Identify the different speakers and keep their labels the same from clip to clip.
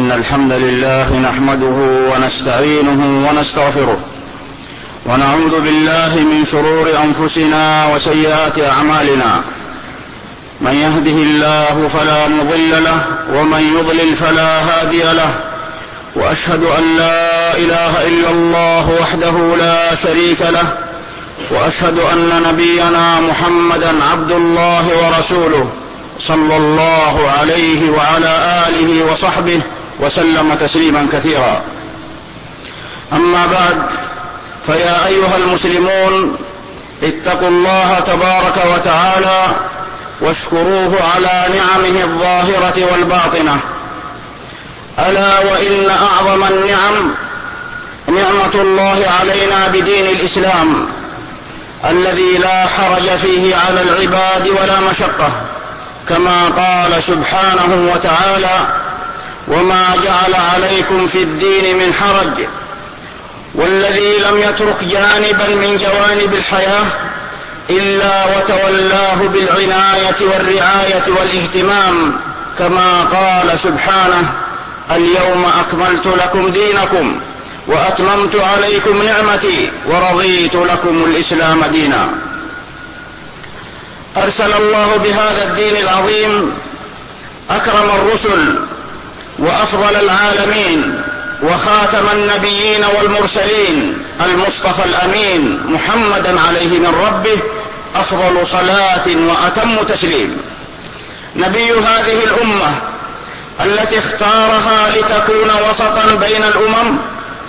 Speaker 1: إن الحمد لله نحمده ونستعينه ونستغفره ونعوذ بالله من شرور أنفسنا وسيئات أعمالنا. من يهده الله فلا مضل له ومن يضلل فلا هادي له، وأشهد أن لا إله إلا الله وحده لا شريك له، وأشهد أن نبينا محمدا عبد الله ورسوله صلى الله عليه وعلى آله وصحبه وسلم تسليما كثيرا. أما بعد، فيا أيها المسلمون، اتقوا الله تبارك وتعالى واشكروه على نعمه الظاهرة والباطنة. ألا وإن أعظم النعم نعمة الله علينا بدين الإسلام الذي لا حرج فيه على العباد ولا مشقة، كما قال سبحانه وتعالى: وما جعل عليكم في الدين من حرج. والذي لم يترك جانبا من جوانب الحياة إلا وتولاه بالعناية والرعاية والاهتمام، كما قال سبحانه: اليوم أكملت لكم دينكم وأتممت عليكم نعمتي ورضيت لكم الإسلام دينا. أرسل الله بهذا الدين العظيم أكرم الرسل وأفضل العالمين وخاتم النبيين والمرسلين المصطفى الأمين محمدا عليه من ربه أفضل صلاة وأتم تسليم، نبي هذه الأمة التي اختارها لتكون وسطا بين الأمم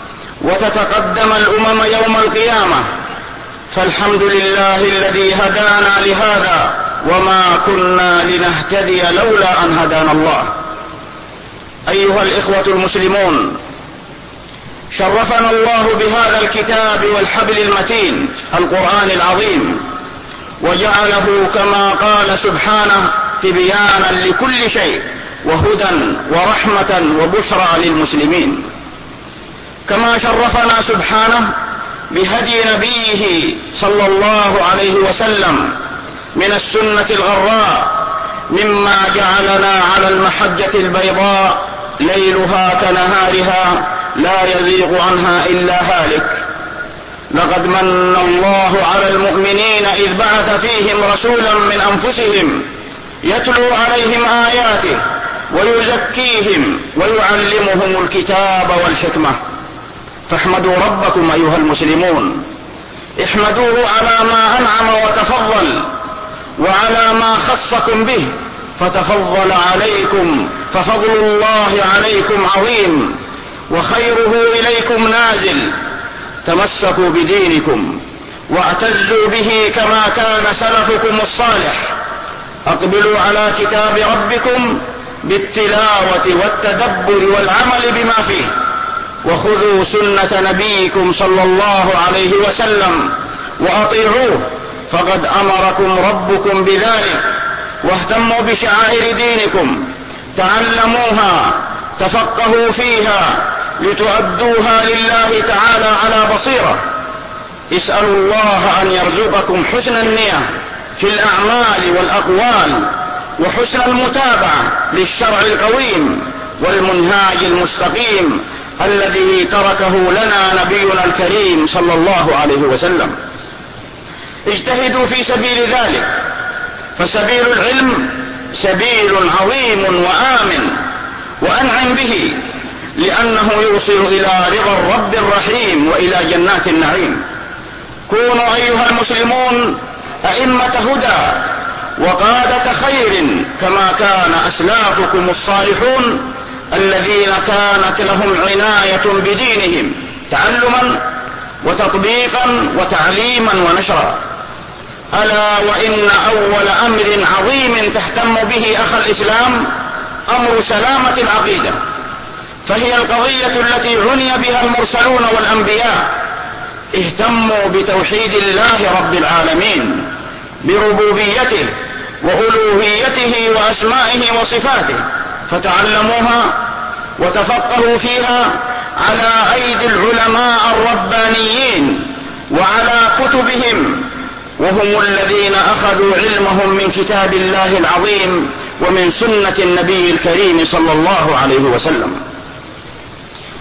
Speaker 1: وتتقدم الأمم يوم القيامة. فالحمد لله الذي هدانا لهذا، وما كنا لنهتدي لولا أن هدانا الله. أيها الإخوة المسلمون، شرفنا الله بهذا الكتاب والحبل المتين القرآن العظيم، وجعله كما قال سبحانه تبيانا لكل شيء وهدى ورحمة وبشرى للمسلمين. كما شرفنا سبحانه بهدي نبيه صلى الله عليه وسلم من السنة الغراء، مما جعلنا على المحجة البيضاء ليلها كنهارها لا يزيغ عنها إلا هالك. لقد من الله على المؤمنين إذ بعث فيهم رسولا من أنفسهم يتلو عليهم آياته ويزكيهم ويعلمهم الكتاب والحكمة. فاحمدوا ربكم أيها المسلمون، احمدوه على ما أنعم وتفضل وعلى ما خصكم به، فتفضل عليكم، ففضل الله عليكم عظيم وخيره إليكم نازل. تمسكوا بدينكم واعتزوا به كما كان سلفكم الصالح. اقبلوا على كتاب ربكم بالتلاوة والتدبر والعمل بما فيه، وخذوا سنة نبيكم صلى الله عليه وسلم وأطيعوه، فقد أمركم ربكم بذلك. واهتموا بشعائر دينكم، تعلموها، تفقهوا فيها لتؤدوها لله تعالى على بصيرة. اسألوا الله أن يرزقكم حسن النية في الأعمال والأقوال، وحسن المتابعة للشرع القويم والمنهاج المستقيم الذي تركه لنا نبينا الكريم صلى الله عليه وسلم. اجتهدوا في سبيل ذلك، فسبيل العلم سبيل عظيم وآمن، وأنعم به، لأنه يوصل إلى رضا الرب الرحيم وإلى جنات النعيم. كونوا أيها المسلمون أئمة هدى وقادة خير كما كان أسلافكم الصالحون الذين كانت لهم عناية بدينهم تعلما وتطبيقا وتعليما ونشرا. ألا وإن أول أمر عظيم تهتم به أخ الإسلام أمر سلامة العقيدة، فهي القضية التي عني بها المرسلون والأنبياء. اهتموا بتوحيد الله رب العالمين، بربوبيته وألوهيته وأسمائه وصفاته، فتعلموها وتفقهوا فيها على أيدي العلماء الربانيين وعلى كتبهم، وهم الذين أخذوا علمهم من كتاب الله العظيم ومن سنة النبي الكريم صلى الله عليه وسلم.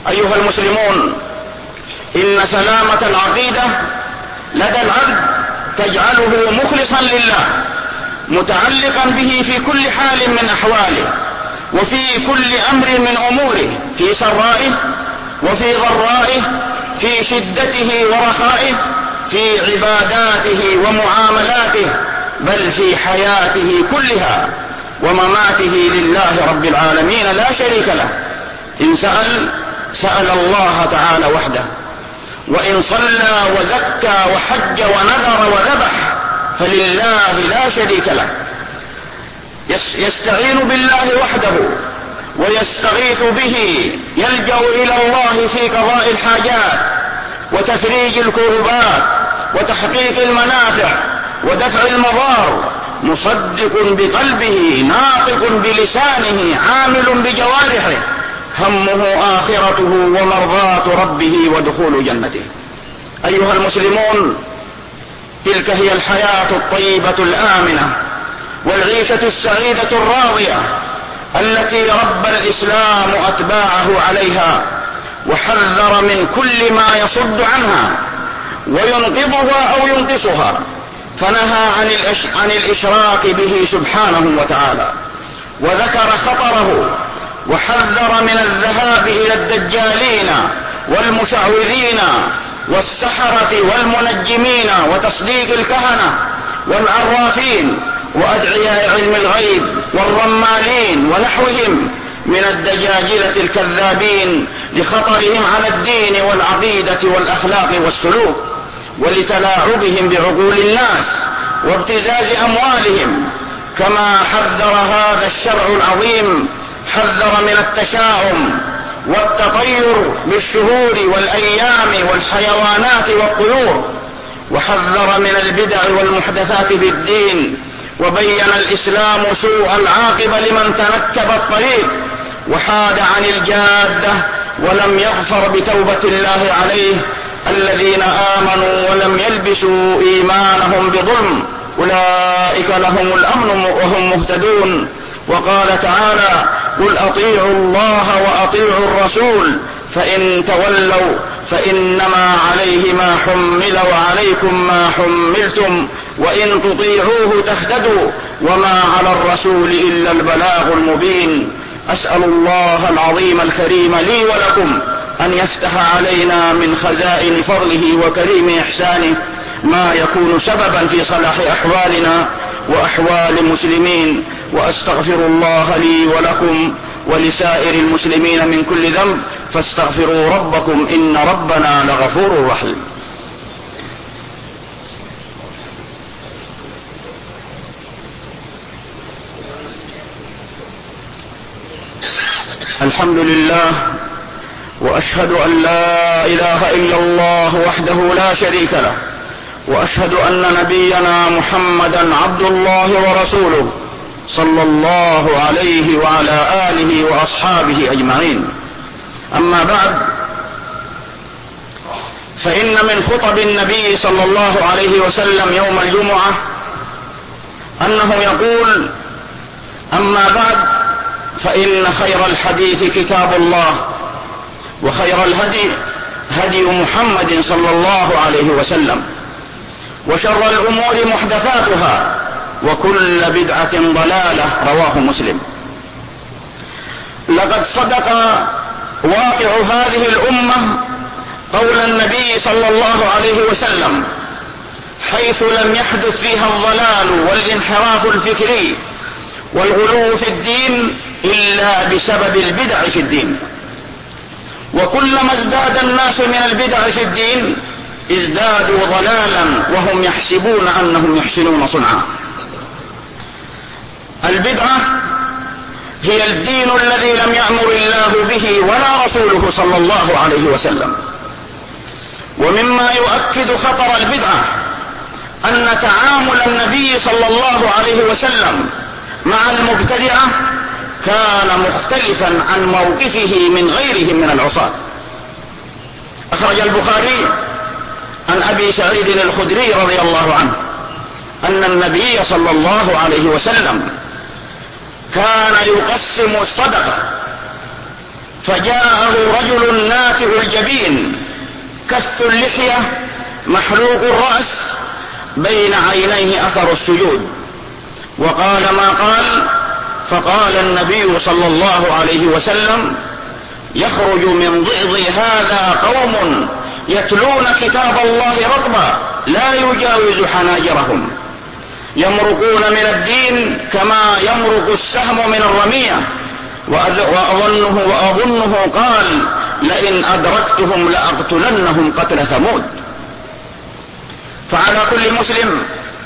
Speaker 1: أيها المسلمون، إن سلامة العقيدة لدى العبد تجعله مخلصا لله، متعلقا به في كل حال من أحواله، وفي كل أمر من أموره، في سرائه وفي ضرائه، في شدته ورخائه، في عباداته ومعاملاته، بل في حياته كلها ومماته لله رب العالمين لا شريك له. إن سأل الله تعالى وحده، وإن صلى وزكى وحج ونذر وذبح فلله لا شريك له. يستعين بالله وحده ويستغيث به، يلجأ إلى الله في قضاء الحاجات وتفريج الكربات وتحقيق المنافع ودفع المضار، مصدق بقلبه، ناطق بلسانه، عامل بجوارحه، همه آخرته ومرضاة ربه ودخول جنته. أيها المسلمون، تلك هي الحياة الطيبة الآمنة والعيشة السعيدة الراضية التي ربى الإسلام أتباعه عليها، وحذر من كل ما يصد عنها وينقضها أو ينقصها، فنهى عن الإشراك به سبحانه وتعالى، وذكر خطره، وحذر من الذهاب إلى الدجالين والمشعوذين والسحرة والمنجمين وتصديق الكهنة والعرافين وأدعياء علم الغيب والرمالين ونحوهم من الدجاجلة الكذابين، لخطرهم على الدين والعقيدة والأخلاق والسلوك، ولتلاعبهم بعقول الناس وابتزاز أموالهم. كما حذر هذا الشرع العظيم، حذر من التشاؤم والتطير بالشهور والأيام والحيوانات والطيور، وحذر من البدع والمحدثات في الدين، وبين الإسلام سوء العاقبة لمن تنكب الطريق وحاد عن الجادة ولم يغفر بتوبة الله عليه. الذين آمنوا ولم يلبسوا إيمانهم بظلم أولئك لهم الأمن وهم مهتدون. وقال تعالى: قل أطيعوا الله وأطيعوا الرسول فإن تولوا فإنما عليه ما حمل وعليكم ما حملتم وإن تطيعوه تهتدوا وما على الرسول إلا البلاغ المبين. أسأل الله العظيم الكريم لي ولكم أن يفتح علينا من خزائن فضله وكريم إحسانه ما يكون سببا في صلاح أحوالنا وأحوال المسلمين، وأستغفر الله لي ولكم ولسائر المسلمين من كل ذنب، فاستغفروا ربكم إن ربنا لغفور رحيم. الحمد لله، وأشهد أن لا إله إلا الله وحده لا شريك له، وأشهد أن نبينا محمدا عبد الله ورسوله صلى الله عليه وعلى آله وأصحابه أجمعين. أما بعد، فإن من خطب النبي صلى الله عليه وسلم يوم الجمعة أنه يقول: أما بعد، فإن خير الحديث كتاب الله، وخير الهدي هدي محمد صلى الله عليه وسلم، وشر الأمور محدثاتها، وكل بدعة ضلالة. رواه مسلم. لقد صدق واقع هذه الأمة قول النبي صلى الله عليه وسلم، حيث لم يحدث فيها الضلال والانحراف الفكري والغلو في الدين إلا بسبب البدع في الدين. وكلما ازداد الناس من البدع في الدين ازدادوا ضلالا وهم يحسبون أنهم يحسنون صنعا. البدعة هي الدين الذي لم يأمر الله به ولا رسوله صلى الله عليه وسلم. ومما يؤكد خطر البدعة أن تعامل النبي صلى الله عليه وسلم مع المبتدعة كان مختلفا عن موقفه من غيرهم من العصاة. أخرج البخاري عن أبي سعيد الخدري رضي الله عنه أن النبي صلى الله عليه وسلم كان يقسم الصدقة فجاءه رجل ناتئ الجبين كث اللحية محلوق الرأس بين عينيه أثر السجود، وقال ما قال. فقال النبي صلى الله عليه وسلم: يخرج من ضئض هذا قوم يتلون كتاب الله رطبا لا يجاوز حناجرهم، يمرقون من الدين كما يمرق السهم من الرمية. وأظنه قال: لئن أدركتهم لأقتلنهم قتل ثمود. فعلى كل مسلم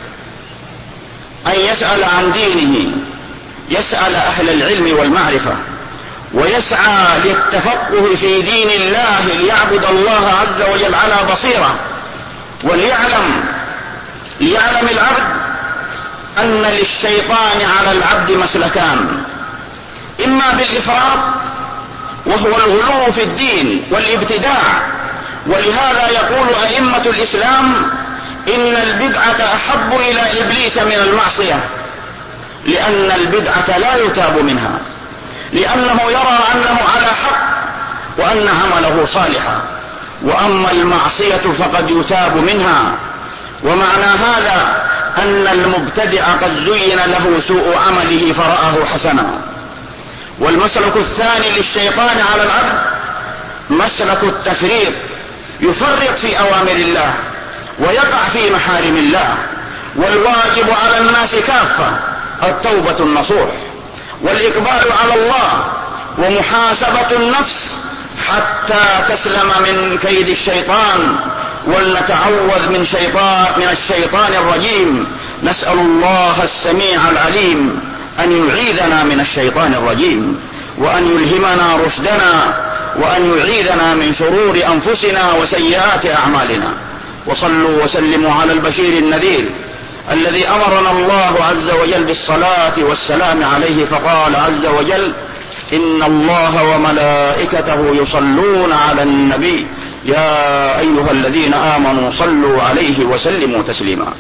Speaker 1: أن يسأل عن دينه، يسأل أهل العلم والمعرفة، ويسعى للتفقه في دين الله ليعبد الله عز وجل على بصيرة، وليعلم العبد أن للشيطان على العبد مسلكان: إما بالإفراط وهو الغلو في الدين والابتداع. ولهذا يقول أئمة الإسلام: إن البدعة أحب إلى إبليس من المعصية، لأن البدعة لا يتاب منها، لأنه يرى أنه على حق وأن عمله صالحا، وأما المعصية فقد يتاب منها. ومعنى هذا أن المبتدع قد زين له سوء عمله فرآه حسنا. والمسلك الثاني للشيطان على العبد مسلك التفريط، يفرط في أوامر الله ويقع في محارم الله. والواجب على الناس كافة التوبة النصوح والإقبال على الله ومحاسبة النفس حتى تسلم من كيد الشيطان. ولنتعوذ من الشيطان الرجيم. نسأل الله السميع العليم أن يعيذنا من الشيطان الرجيم، وأن يلهمنا رشدنا، وأن يعيذنا من شرور أنفسنا وسيئات أعمالنا. وصلوا وسلموا على البشير النذير الذي أمرنا الله عز وجل بالصلاة والسلام عليه، فقال عز وجل: إن الله وملائكته يصلون على النبي يا أيها الذين آمنوا صلوا عليه وسلموا تسليما.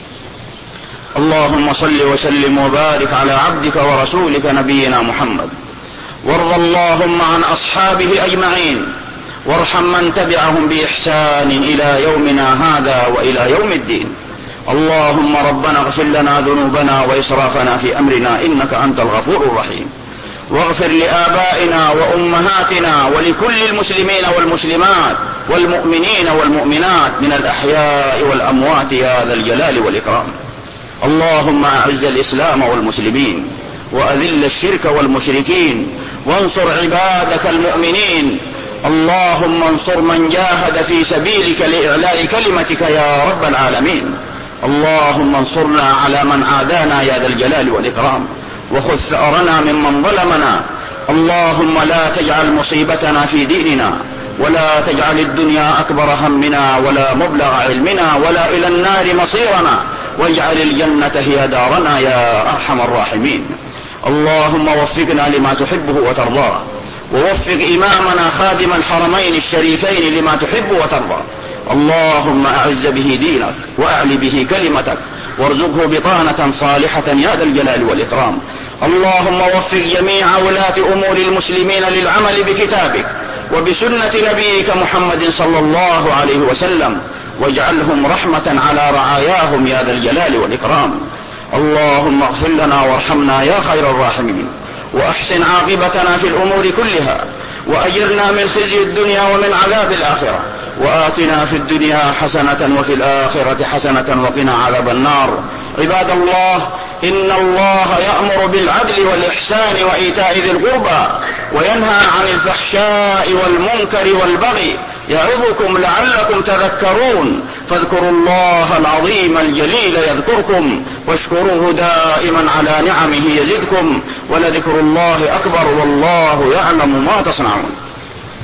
Speaker 1: اللهم صل وسلم وبارك على عبدك ورسولك نبينا محمد، وارض اللهم عن أصحابه أجمعين، وارحم من تبعهم بإحسان إلى يومنا هذا وإلى يوم الدين. اللهم ربنا اغفر لنا ذنوبنا وإسرافنا في أمرنا إنك أنت الغفور الرحيم، واغفر لآبائنا وأمهاتنا ولكل المسلمين والمسلمات والمؤمنين والمؤمنات من الأحياء والأموات يا ذا الجلال والإكرام. اللهم أعز الإسلام والمسلمين، وأذل الشرك والمشركين، وانصر عبادك المؤمنين. اللهم انصر من جاهد في سبيلك لإعلاء كلمتك يا رب العالمين. اللهم انصرنا على من عادانا يا ذا الجلال والإكرام، وخذ ثأرنا ممن ظلمنا. اللهم لا تجعل مصيبتنا في ديننا، ولا تجعل الدنيا أكبر همنا ولا مبلغ علمنا ولا إلى النار مصيرنا، واجعل الجنة هي دارنا يا أرحم الراحمين. اللهم وفقنا لما تحبه وترضاه، ووفق إمامنا خادم الحرمين الشريفين لما تحب وترضى. اللهم أعز به دينك وأعل به كلمتك، وارزقه بطانة صالحة يا ذا الجلال والإكرام. اللهم وفق جميع ولاة أمور المسلمين للعمل بكتابك وبسنة نبيك محمد صلى الله عليه وسلم، واجعلهم رحمة على رعاياهم يا ذا الجلال والإكرام. اللهم اغفر لنا وارحمنا يا خير الراحمين، وأحسن عاقبتنا في الأمور كلها، وأجرنا من خزي الدنيا ومن عذاب الآخرة، وآتنا في الدنيا حسنة وفي الآخرة حسنة وقنا عذاب النار. عباد الله، إن الله يأمر بالعدل والإحسان وإيتاء ذي القربى، وينهى عن الفحشاء والمنكر والبغي، يعظكم لعلكم تذكرون. فاذكروا الله العظيم الجليل يذكركم، واشكروه دائما على نعمه يزدكم، ولذكر الله أكبر والله يعلم ما تصنعون.